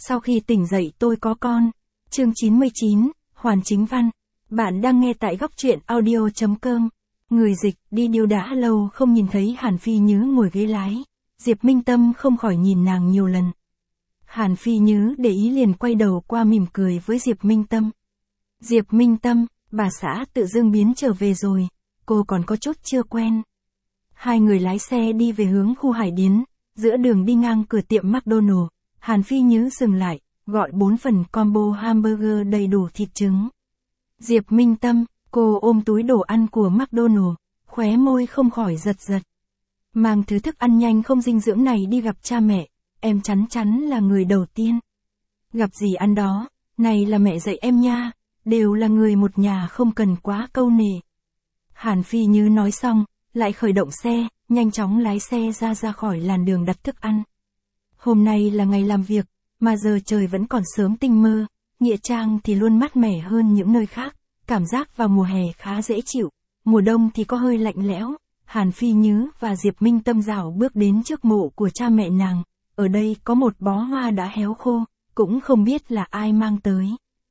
Sau khi tỉnh dậy tôi có con. Chương 99, Hoàn Chính Văn. Bạn đang nghe tại góc truyện audio.com. Người dịch, đi điều đã lâu không nhìn thấy Hàn Phi Nhứ ngồi ghế lái. Diệp Minh Tâm không khỏi nhìn nàng nhiều lần. Hàn Phi Nhứ để ý liền quay đầu qua mỉm cười với Diệp Minh Tâm. Diệp Minh Tâm, bà xã tự dưng biến trở về rồi, cô còn có chút chưa quen. Hai người lái xe đi về hướng khu Hải Điến, giữa đường đi ngang cửa tiệm McDonald, Hàn Phi Nhứ dừng lại, gọi 4 phần combo hamburger đầy đủ thịt trứng. Diệp Minh Tâm, cô ôm túi đồ ăn của McDonald, khóe môi không khỏi giật giật. Mang thứ thức ăn nhanh không dinh dưỡng này đi gặp cha mẹ, em chắn chắn là người đầu tiên. Gặp gì ăn đó, này là mẹ dạy em nha, đều là người một nhà không cần quá câu nệ. Hàn Phi Nhứ nói xong, lại khởi động xe, nhanh chóng lái xe ra khỏi làn đường đặt thức ăn. Hôm nay là ngày làm việc, mà giờ trời vẫn còn sớm tinh mơ, Nghĩa Trang thì luôn mát mẻ hơn những nơi khác, cảm giác vào mùa hè khá dễ chịu, mùa đông thì có hơi lạnh lẽo. Hàn Phi Nhứ và Diệp Minh Tâm dạo bước đến trước mộ của cha mẹ nàng, ở đây có một bó hoa đã héo khô, cũng không biết là ai mang tới.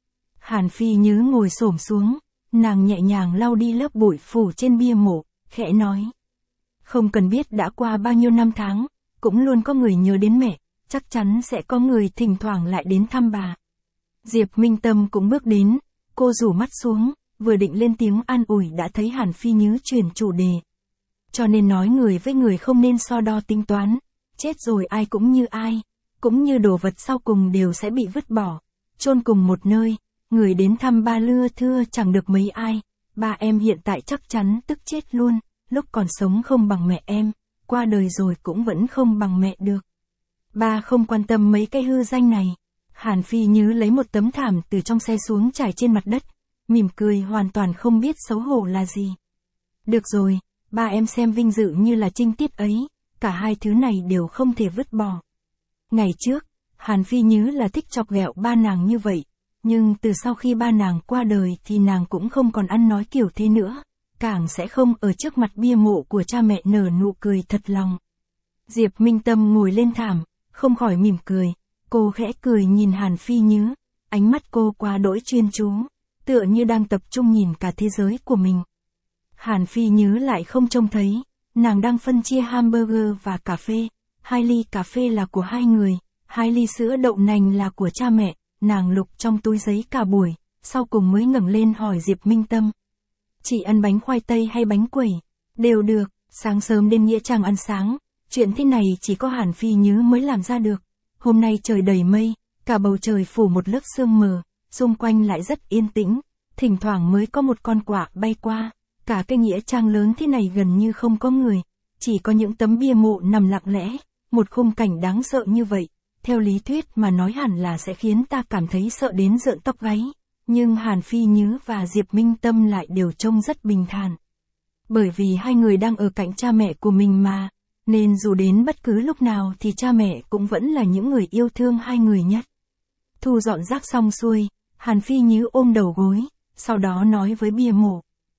Hàn Phi Nhứ ngồi xổm xuống, nàng nhẹ nhàng lau đi lớp bụi phủ trên bia mộ, khẽ nói. Không cần biết đã qua bao nhiêu năm tháng, cũng luôn có người nhớ đến mẹ, chắc chắn sẽ có người thỉnh thoảng lại đến thăm bà. Diệp Minh Tâm cũng bước đến, cô rủ mắt xuống, vừa định lên tiếng an ủi đã thấy Hàn Phi Nhứ chuyển chủ đề. Cho nên nói người với người không nên so đo tính toán, chết rồi ai cũng như ai, cũng như đồ vật sau cùng đều sẽ bị vứt bỏ, chôn cùng một nơi, người đến thăm ba lưa thưa chẳng được mấy ai, ba em hiện tại chắc chắn tức chết luôn, lúc còn sống không bằng mẹ em, qua đời rồi cũng vẫn không bằng mẹ được. Ba không quan tâm mấy cái hư danh này. Hàn Phi Nhứ lấy một tấm thảm từ trong xe xuống trải trên mặt đất, mỉm cười hoàn toàn không biết xấu hổ là gì. Được rồi, ba em xem vinh dự như là trinh tiết ấy, cả hai thứ này đều không thể vứt bỏ. Ngày trước, Hàn Phi Nhứ là thích chọc ghẹo ba nàng như vậy, nhưng từ sau khi ba nàng qua đời thì nàng cũng không còn ăn nói kiểu thế nữa, càng sẽ không ở trước mặt bia mộ của cha mẹ nở nụ cười thật lòng. Diệp Minh Tâm ngồi lên thảm, không khỏi mỉm cười, cô khẽ cười nhìn Hàn Phi Nhứ, ánh mắt cô quá đỗi chuyên chú, tựa như đang tập trung nhìn cả thế giới của mình. Hàn Phi Nhứ lại không trông thấy, nàng đang phân chia hamburger và cà phê, 2 ly cà phê là của hai người, 2 ly sữa đậu nành là của cha mẹ, nàng lục trong túi giấy cả buổi, sau cùng mới ngẩng lên hỏi Diệp Minh Tâm. Chị ăn bánh khoai tây hay bánh quẩy? Đều được, sáng sớm đến Nghĩa Trang ăn sáng, chuyện thế này chỉ có Hàn Phi Nhứ mới làm ra được. Hôm nay trời đầy mây, cả bầu trời phủ một lớp sương mờ, xung quanh lại rất yên tĩnh, thỉnh thoảng mới có một con quạ bay qua, cả cái Nghĩa Trang lớn thế này gần như không có người, chỉ có những tấm bia mộ nằm lặng lẽ, một khung cảnh đáng sợ như vậy, theo lý thuyết mà nói hẳn là sẽ khiến ta cảm thấy sợ đến rợn tóc gáy, nhưng Hàn Phi Nhứ và Diệp Minh Tâm lại đều trông rất bình thản. Bởi vì hai người đang ở cạnh cha mẹ của mình mà, nên dù đến bất cứ lúc nào thì cha mẹ cũng vẫn là những người yêu thương hai người nhất. Thu dọn rác xong xuôi, Hàn Phi Nhứ ôm đầu gối, sau đó nói với bia mộ.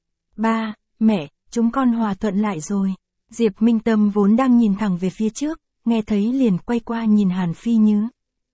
Ba, mẹ, chúng con hòa thuận lại rồi. Diệp Minh Tâm vốn đang nhìn thẳng về phía trước, nghe thấy liền quay qua nhìn Hàn Phi Nhứ.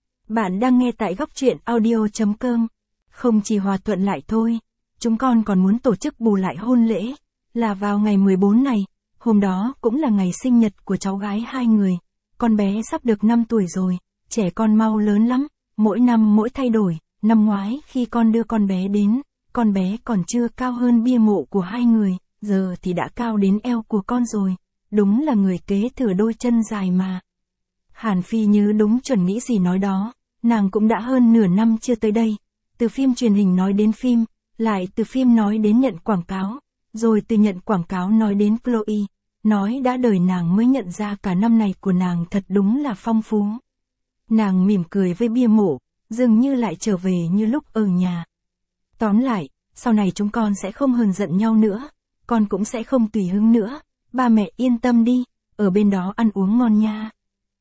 Bạn đang nghe tại góc truyện audio.com. Không chỉ hòa thuận lại thôi, chúng con còn muốn tổ chức bù lại hôn lễ, là vào ngày 14 này. Hôm đó cũng là ngày sinh nhật của cháu gái hai người, con bé sắp được 5 tuổi rồi, trẻ con mau lớn lắm, mỗi năm mỗi thay đổi, năm ngoái khi con đưa con bé đến, con bé còn chưa cao hơn bia mộ của hai người, giờ thì đã cao đến eo của con rồi, đúng là người kế thừa đôi chân dài mà. Hàn Phi Nhứ đúng chuẩn nghĩ gì nói đó, nàng cũng đã hơn nửa năm chưa tới đây, từ phim truyền hình nói đến phim, lại từ phim nói đến nhận quảng cáo. Rồi từ nhận quảng cáo nói đến Chloe, nói đã đời nàng mới nhận ra cả năm này của nàng thật đúng là phong phú. Nàng mỉm cười với bia mộ, dường như lại trở về như lúc ở nhà. Tóm lại, sau này chúng con sẽ không hờn giận nhau nữa, con cũng sẽ không tùy hứng nữa, ba mẹ yên tâm đi, ở bên đó ăn uống ngon nha.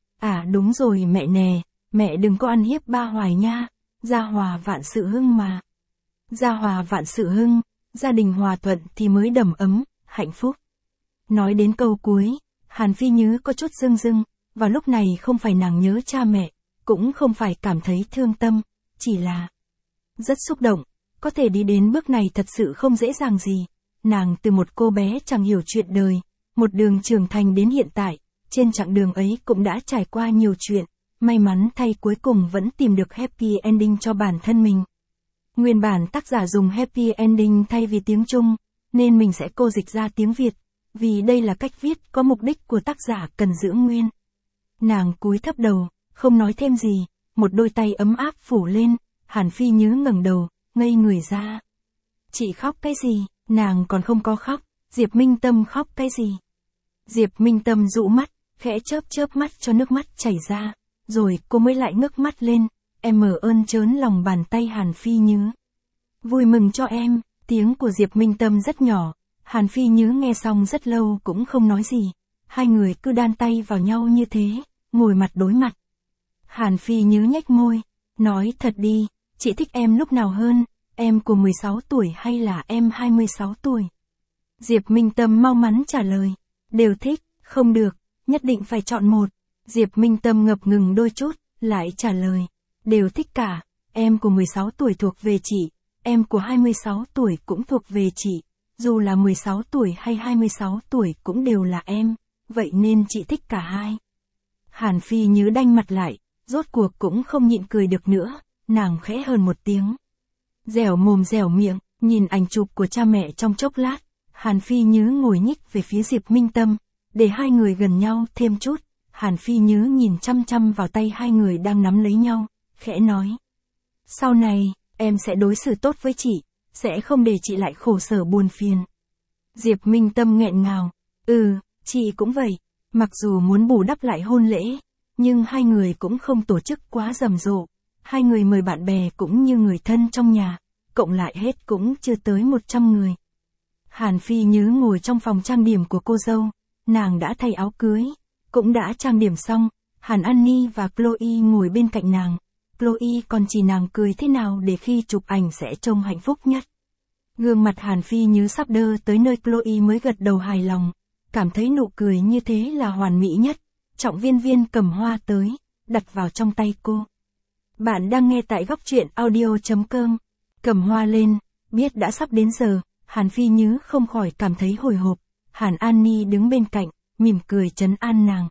À đúng rồi mẹ nè, mẹ đừng có ăn hiếp ba Hoài nha, gia hòa vạn sự hưng mà. Gia hòa vạn sự hưng. Gia đình hòa thuận thì mới đầm ấm, hạnh phúc. Nói đến câu cuối, Hàn Phi Nhứ có chút rưng rưng, và lúc này không phải nàng nhớ cha mẹ, cũng không phải cảm thấy thương tâm, chỉ là rất xúc động, có thể đi đến bước này thật sự không dễ dàng gì. Nàng từ một cô bé chẳng hiểu chuyện đời, một đường trưởng thành đến hiện tại, trên chặng đường ấy cũng đã trải qua nhiều chuyện, may mắn thay cuối cùng vẫn tìm được happy ending cho bản thân mình. Nguyên bản tác giả dùng happy ending thay vì tiếng Trung, nên mình sẽ cô dịch ra tiếng Việt, vì đây là cách viết có mục đích của tác giả cần giữ nguyên. Nàng cúi thấp đầu, không nói thêm gì, một đôi tay ấm áp phủ lên, Hàn Phi Nhứ ngẩng đầu, ngây người ra. Chị khóc cái gì? Nàng còn không có khóc. Diệp Minh Tâm khóc cái gì? Diệp Minh Tâm dụ mắt, khẽ chớp mắt cho nước mắt chảy ra, rồi cô mới lại ngước mắt lên, em ơn trớn lòng bàn tay Hàn Phi Nhứ. Vui mừng cho em, tiếng của Diệp Minh Tâm rất nhỏ, Hàn Phi Nhứ nghe xong rất lâu cũng không nói gì, hai người cứ đan tay vào nhau như thế, ngồi mặt đối mặt. Hàn Phi Nhứ nhếch môi, nói thật đi, chị thích em lúc nào hơn, em của 16 tuổi hay là em 26 tuổi? Diệp Minh Tâm mau mắn trả lời, đều thích, không được, nhất định phải chọn một. Diệp Minh Tâm ngập ngừng đôi chút, lại trả lời, đều thích cả, em của 16 tuổi thuộc về chị, em của 26 tuổi cũng thuộc về chị, dù là 16 tuổi hay 26 tuổi cũng đều là em, vậy nên chị thích cả hai. Hàn Phi Nhứ đanh mặt lại, rốt cuộc cũng không nhịn cười được nữa, nàng khẽ hơn một tiếng. Dẻo mồm dẻo miệng, nhìn ảnh chụp của cha mẹ trong chốc lát, Hàn Phi Nhứ ngồi nhích về phía Diệp Minh Tâm, để hai người gần nhau thêm chút. Hàn Phi Nhứ nhìn chăm chăm vào tay hai người đang nắm lấy nhau, khẽ nói. Sau này, em sẽ đối xử tốt với chị, sẽ không để chị lại khổ sở buồn phiền. Diệp Minh Tâm nghẹn ngào, chị cũng vậy, mặc dù muốn bù đắp lại hôn lễ, nhưng hai người cũng không tổ chức quá rầm rộ, hai người mời bạn bè cũng như người thân trong nhà, cộng lại hết cũng chưa tới 100 người. Hàn Phi Nhứ ngồi trong phòng trang điểm của cô dâu, nàng đã thay áo cưới, cũng đã trang điểm xong, Hàn An Ni và Chloe ngồi bên cạnh nàng, Chloe còn chỉ nàng cười thế nào để khi chụp ảnh sẽ trông hạnh phúc nhất. Gương mặt Hàn Phi Nhứ sắp đơ tới nơi Chloe mới gật đầu hài lòng, cảm thấy nụ cười như thế là hoàn mỹ nhất. Trọng Viên Viên cầm hoa tới, đặt vào trong tay cô. Bạn đang nghe tại góc truyện audio.com. Cầm hoa lên, biết đã sắp đến giờ, Hàn Phi Nhứ không khỏi cảm thấy hồi hộp. Hàn An Ni đứng bên cạnh, mỉm cười trấn an nàng.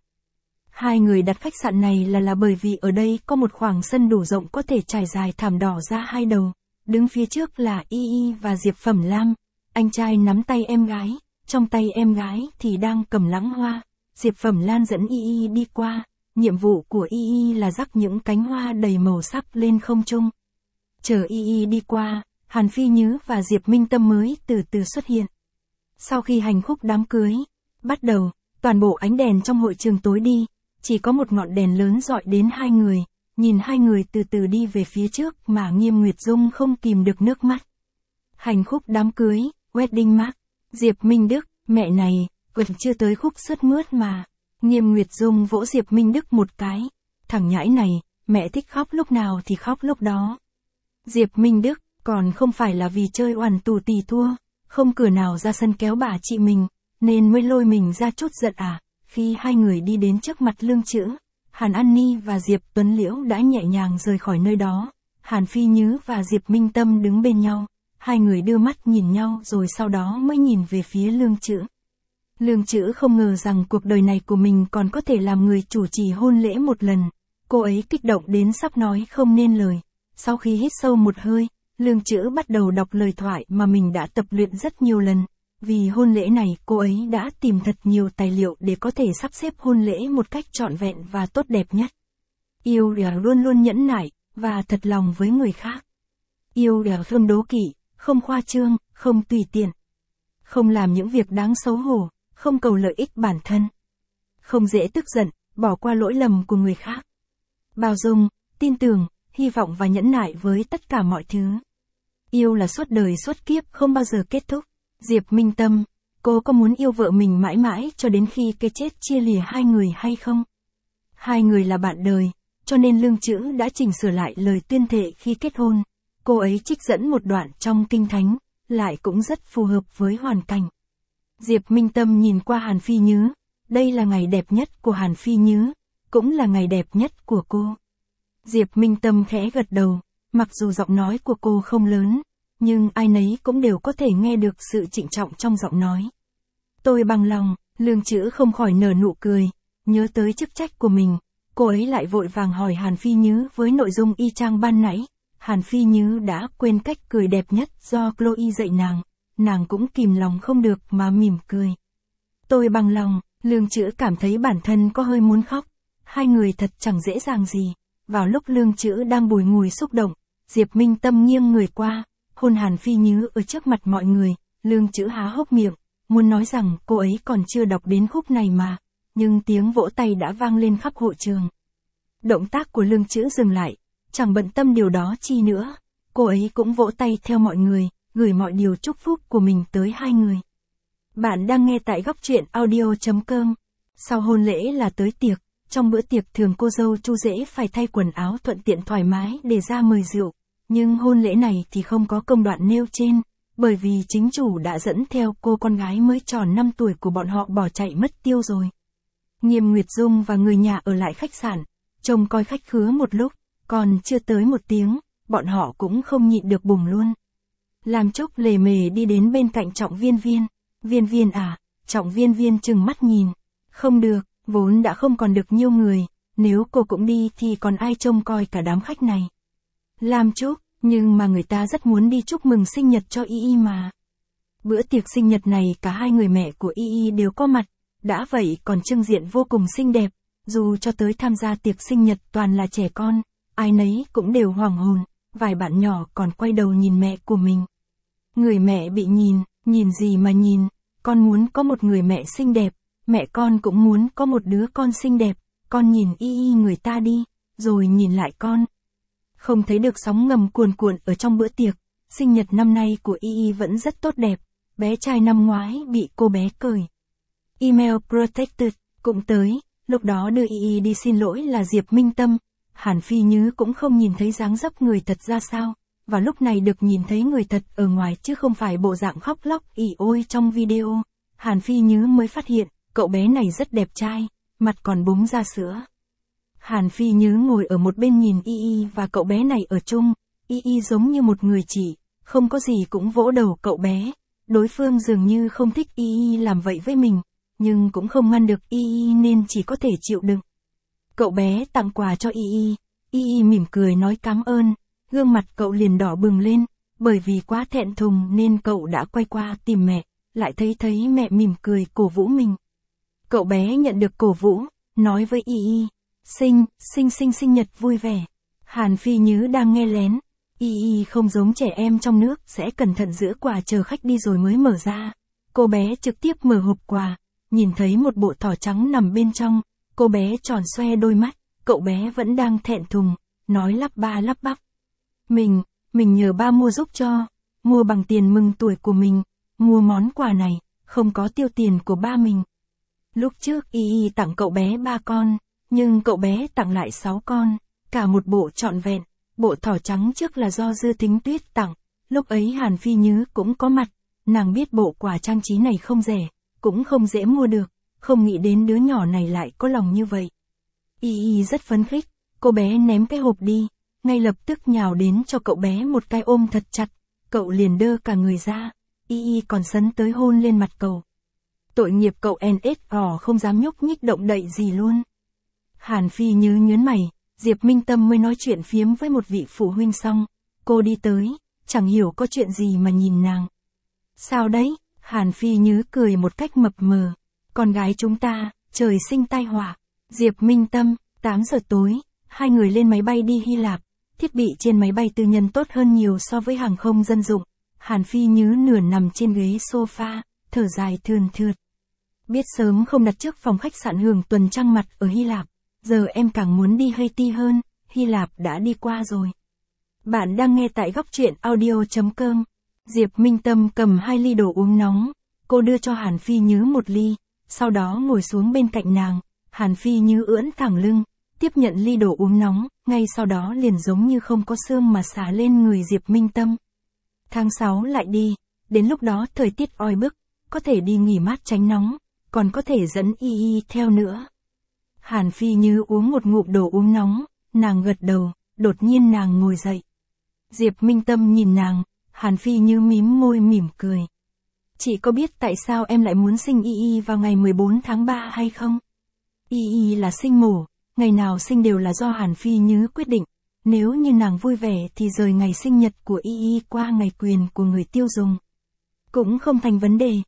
Hai người đặt khách sạn này là bởi vì ở đây có một khoảng sân đủ rộng có thể trải dài thảm đỏ ra hai đầu. Đứng phía trước là Y Y và Diệp Phẩm Lam. Anh trai nắm tay em gái, trong tay em gái thì đang cầm lãng hoa. Diệp Phẩm Lan dẫn Y Y đi qua, nhiệm vụ của Y Y là rắc những cánh hoa đầy màu sắc lên không trung. Chờ Y Y đi qua, Hàn Phi Nhứ và Diệp Minh Tâm mới từ từ xuất hiện. Sau khi hành khúc đám cưới bắt đầu, toàn bộ ánh đèn trong hội trường tối đi, chỉ có một ngọn đèn lớn dọi đến hai người, nhìn hai người từ từ đi về phía trước mà Nghiêm Nguyệt Dung không kìm được nước mắt. Hành khúc đám cưới, wedding march, Diệp Minh Đức, mẹ này, vẫn chưa tới khúc sướt mướt mà. Nghiêm Nguyệt Dung vỗ Diệp Minh Đức một cái, thằng nhãi này, mẹ thích khóc lúc nào thì khóc lúc đó. Diệp Minh Đức, còn không phải là vì chơi oằn tù tì thua, không cửa nào ra sân kéo bà chị mình, nên mới lôi mình ra chút giận à. Khi hai người đi đến trước mặt Lương Chữ, Hàn An Ni và Diệp Tuấn Liễu đã nhẹ nhàng rời khỏi nơi đó. Hàn Phi Nhứ và Diệp Minh Tâm đứng bên nhau, hai người đưa mắt nhìn nhau rồi sau đó mới nhìn về phía Lương Chữ. Lương Chữ không ngờ rằng cuộc đời này của mình còn có thể làm người chủ trì hôn lễ một lần. Cô ấy kích động đến sắp nói không nên lời. Sau khi hít sâu một hơi, Lương Chữ bắt đầu đọc lời thoại mà mình đã tập luyện rất nhiều lần. Vì hôn lễ này cô ấy đã tìm thật nhiều tài liệu để có thể sắp xếp hôn lễ một cách trọn vẹn và tốt đẹp nhất. Yêu là luôn luôn nhẫn nại, và thật lòng với người khác. Yêu là không đố kỵ, không khoa trương, không tùy tiện. Không làm những việc đáng xấu hổ, không cầu lợi ích bản thân. Không dễ tức giận, bỏ qua lỗi lầm của người khác. Bao dung, tin tưởng, hy vọng và nhẫn nại với tất cả mọi thứ. Yêu là suốt đời suốt kiếp không bao giờ kết thúc. Diệp Minh Tâm, cô có muốn yêu vợ mình mãi mãi cho đến khi cái chết chia lìa hai người hay không? Hai người là bạn đời, cho nên Lương Chữ đã chỉnh sửa lại lời tuyên thệ khi kết hôn. Cô ấy trích dẫn một đoạn trong Kinh Thánh, lại cũng rất phù hợp với hoàn cảnh. Diệp Minh Tâm nhìn qua Hàn Phi Nhứ, đây là ngày đẹp nhất của Hàn Phi Nhứ, cũng là ngày đẹp nhất của cô. Diệp Minh Tâm khẽ gật đầu, mặc dù giọng nói của cô không lớn, nhưng ai nấy cũng đều có thể nghe được sự trịnh trọng trong giọng nói. Tôi bằng lòng, Lương Chữ không khỏi nở nụ cười, nhớ tới chức trách của mình, cô ấy lại vội vàng hỏi Hàn Phi Nhứ với nội dung y chang ban nãy. Hàn Phi Nhứ đã quên cách cười đẹp nhất do Chloe dạy nàng cũng kìm lòng không được mà mỉm cười. Tôi bằng lòng, Lương Chữ cảm thấy bản thân có hơi muốn khóc, hai người thật chẳng dễ dàng gì. Vào lúc Lương Chữ đang bùi ngùi xúc động, Diệp Minh Tâm nghiêng người qua, hôn Hàn Phi Nhứ ở trước mặt mọi người. Lương Chữ há hốc miệng, muốn nói rằng cô ấy còn chưa đọc đến khúc này mà, nhưng tiếng vỗ tay đã vang lên khắp hội trường. Động tác của Lương Chữ dừng lại, chẳng bận tâm điều đó chi nữa, cô ấy cũng vỗ tay theo mọi người, gửi mọi điều chúc phúc của mình tới hai người. Bạn đang nghe tại góc truyện audio.com. Sau hôn lễ là tới tiệc, trong bữa tiệc thường cô dâu Chu Dễ phải thay quần áo thuận tiện thoải mái để ra mời rượu, nhưng hôn lễ này thì không có công đoạn nêu trên, bởi vì chính chủ đã dẫn theo cô con gái mới tròn 5 tuổi của bọn họ bỏ chạy mất tiêu rồi. Nghiêm Nguyệt Dung và người nhà ở lại khách sạn, trông coi khách khứa một lúc, còn chưa tới một tiếng, bọn họ cũng không nhịn được bùng luôn. Lam Trúc lề mề đi đến bên cạnh Trọng Viên Viên. Viên Viên à, Trọng Viên Viên trừng mắt nhìn. Không được, vốn đã không còn được nhiêu người, nếu cô cũng đi thì còn ai trông coi cả đám khách này. Lam Trúc, nhưng mà người ta rất muốn đi chúc mừng sinh nhật cho Y mà. Bữa tiệc sinh nhật này cả hai người mẹ của Y đều có mặt, đã vậy còn trưng diện vô cùng xinh đẹp, dù cho tới tham gia tiệc sinh nhật toàn là trẻ con, ai nấy cũng đều hoàng hồn, vài bạn nhỏ còn quay đầu nhìn mẹ của mình. Người mẹ bị nhìn gì mà nhìn, con muốn có một người mẹ xinh đẹp, mẹ con cũng muốn có một đứa con xinh đẹp, con nhìn Y người ta đi, rồi nhìn lại con. Không thấy được sóng ngầm cuồn cuộn ở trong bữa tiệc, sinh nhật năm nay của Y vẫn rất tốt đẹp, bé trai năm ngoái bị cô bé cười. Email Protected cũng tới, lúc đó đưa Y đi xin lỗi là Diệp Minh Tâm. Hàn Phi Nhứ cũng không nhìn thấy dáng dấp người thật ra sao, và lúc này được nhìn thấy người thật ở ngoài chứ không phải bộ dạng khóc lóc ỉ ôi trong video. Hàn Phi Nhứ mới phát hiện, cậu bé này rất đẹp trai, mặt còn búng ra sữa. Hàn Phi Nhứ ngồi ở một bên nhìn Y và cậu bé này ở chung, Y giống như một người chị, không có gì cũng vỗ đầu cậu bé. Đối phương dường như không thích Y làm vậy với mình, nhưng cũng không ngăn được Y nên chỉ có thể chịu đựng. Cậu bé tặng quà cho Y mỉm cười nói cảm ơn, gương mặt cậu liền đỏ bừng lên, bởi vì quá thẹn thùng nên cậu đã quay qua tìm mẹ, lại thấy mẹ mỉm cười cổ vũ mình. Cậu bé nhận được cổ vũ, nói với sinh nhật vui vẻ. Hàn Phi Nhứ đang nghe lén, không giống trẻ em trong nước sẽ cẩn thận giữ quà chờ khách đi rồi mới mở ra. Cô bé trực tiếp mở hộp quà, nhìn thấy một bộ thỏ trắng nằm bên trong, cô bé tròn xoe đôi mắt, cậu bé vẫn đang thẹn thùng, nói lắp ba lắp bắp. Mình nhờ ba mua giúp cho, mua bằng tiền mừng tuổi của mình, mua món quà này, không có tiêu tiền của ba mình. Lúc trước tặng cậu bé 3 con, nhưng cậu bé tặng lại 6 con, cả một bộ trọn vẹn, bộ thỏ trắng trước là do Dư Thính Tuyết tặng, lúc ấy Hàn Phi Nhứ cũng có mặt, nàng biết bộ quà trang trí này không rẻ, cũng không dễ mua được, không nghĩ đến đứa nhỏ này lại có lòng như vậy. Rất phấn khích, cô bé ném cái hộp đi, ngay lập tức nhào đến cho cậu bé một cái ôm thật chặt, cậu liền đơ cả người ra, còn sấn tới hôn lên mặt cậu. Tội nghiệp cậu NSO không dám nhúc nhích động đậy gì luôn. Hàn Phi Nhứ nhớn mày, Diệp Minh Tâm mới nói chuyện phiếm với một vị phụ huynh xong, cô đi tới, chẳng hiểu có chuyện gì mà nhìn nàng. Sao đấy? Hàn Phi Nhứ cười một cách mập mờ. Con gái chúng ta, trời sinh tai họa. Diệp Minh Tâm, 8 giờ tối, hai người lên máy bay đi Hy Lạp. Thiết bị trên máy bay tư nhân tốt hơn nhiều so với hàng không dân dụng. Hàn Phi Nhứ nửa nằm trên ghế sofa, thở dài thườn thượt. Biết sớm không đặt trước phòng khách sạn hưởng tuần trăng mặt ở Hy Lạp. Giờ em càng muốn đi Haiti hơn, Hy Lạp đã đi qua rồi. Bạn đang nghe tại góc truyện audio.com. Diệp Minh Tâm cầm 2 ly đồ uống nóng, cô đưa cho Hàn Phi Nhứ 1 ly, sau đó ngồi xuống bên cạnh nàng, Hàn Phi Nhứ ưỡn thẳng lưng, tiếp nhận ly đồ uống nóng, ngay sau đó liền giống như không có xương mà xả lên người Diệp Minh Tâm. Tháng 6 lại đi, đến lúc đó thời tiết oi bức, có thể đi nghỉ mát tránh nóng, còn có thể dẫn Y theo nữa. Hàn Phi Nhứ uống một ngụm đồ uống nóng, nàng gật đầu, đột nhiên nàng ngồi dậy. Diệp Minh Tâm nhìn nàng, Hàn Phi Như mím môi mỉm cười. Chị có biết tại sao em lại muốn sinh Y Y vào ngày 14 tháng 3 hay không? Y Y là sinh mổ, ngày nào sinh đều là do Hàn Phi Như quyết định. Nếu như nàng vui vẻ thì rời ngày sinh nhật của Y Y qua ngày quyền của người tiêu dùng. Cũng không thành vấn đề.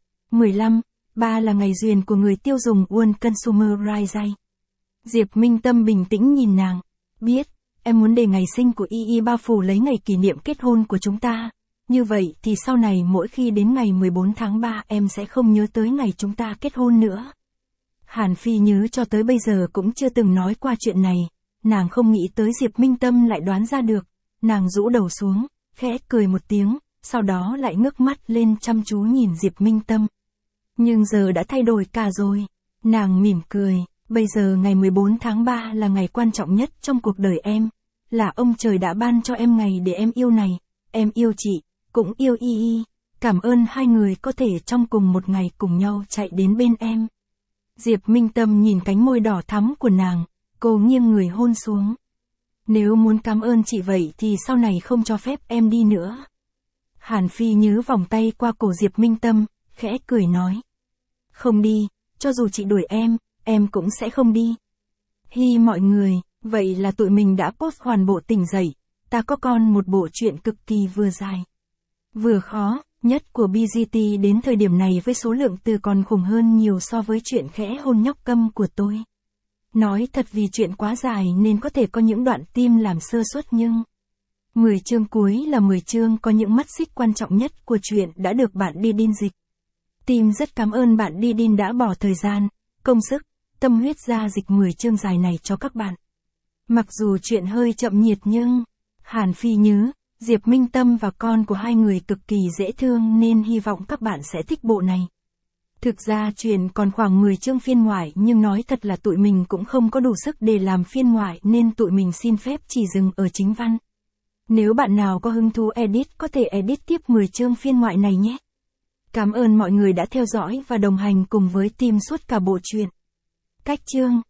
15/3 là ngày duyên của người tiêu dùng World Consumer Rights Day. Diệp Minh Tâm bình tĩnh nhìn nàng. Biết, em muốn để ngày sinh của Y Y bao phủ lấy ngày kỷ niệm kết hôn của chúng ta. Như vậy thì sau này mỗi khi đến ngày 14 tháng 3 em sẽ không nhớ tới ngày chúng ta kết hôn nữa. Hàn Phi Như cho tới bây giờ cũng chưa từng nói qua chuyện này. Nàng không nghĩ tới Diệp Minh Tâm lại đoán ra được. Nàng rũ đầu xuống, khẽ cười một tiếng, sau đó lại ngước mắt lên chăm chú nhìn Diệp Minh Tâm. Nhưng giờ đã thay đổi cả rồi. Nàng mỉm cười, bây giờ ngày 14 tháng 3 là ngày quan trọng nhất trong cuộc đời em. Là ông trời đã ban cho em ngày để em yêu này. Em yêu chị, cũng yêu Y Y. Cảm ơn hai người có thể trong cùng một ngày cùng nhau chạy đến bên em. Diệp Minh Tâm nhìn cánh môi đỏ thắm của nàng, cô nghiêng người hôn xuống. Nếu muốn cảm ơn chị vậy thì sau này không cho phép em đi nữa. Hàn Phi Như vòng tay qua cổ Diệp Minh Tâm, khẽ cười nói. Không đi, cho dù chị đuổi em cũng sẽ không đi. Hi mọi người, vậy là tụi mình đã post hoàn bộ Tỉnh Dậy, Ta Có Con, một bộ truyện cực kỳ vừa dài, vừa khó nhất của BGT đến thời điểm này, với số lượng từ còn khủng hơn nhiều so với chuyện Khẽ Hôn Nhóc Câm của tôi. Nói thật vì chuyện quá dài nên có thể có những đoạn tim làm sơ suất, nhưng 10 chương cuối là 10 chương có những mắt xích quan trọng nhất của chuyện đã được bạn Didin dịch. Tim rất cảm ơn bạn Didin đã bỏ thời gian, công sức, tâm huyết ra dịch 10 chương dài này cho các bạn. Mặc dù chuyện hơi chậm nhiệt nhưng Hàn Phi Như, Diệp Minh Tâm và con của hai người cực kỳ dễ thương nên hy vọng các bạn sẽ thích bộ này. Thực ra chuyện còn khoảng 10 chương phiên ngoại, nhưng nói thật là tụi mình cũng không có đủ sức để làm phiên ngoại nên tụi mình xin phép chỉ dừng ở chính văn. Nếu bạn nào có hứng thú edit có thể edit tiếp 10 chương phiên ngoại này nhé. Cảm ơn mọi người đã theo dõi và đồng hành cùng với team suốt cả bộ truyện. Cách chương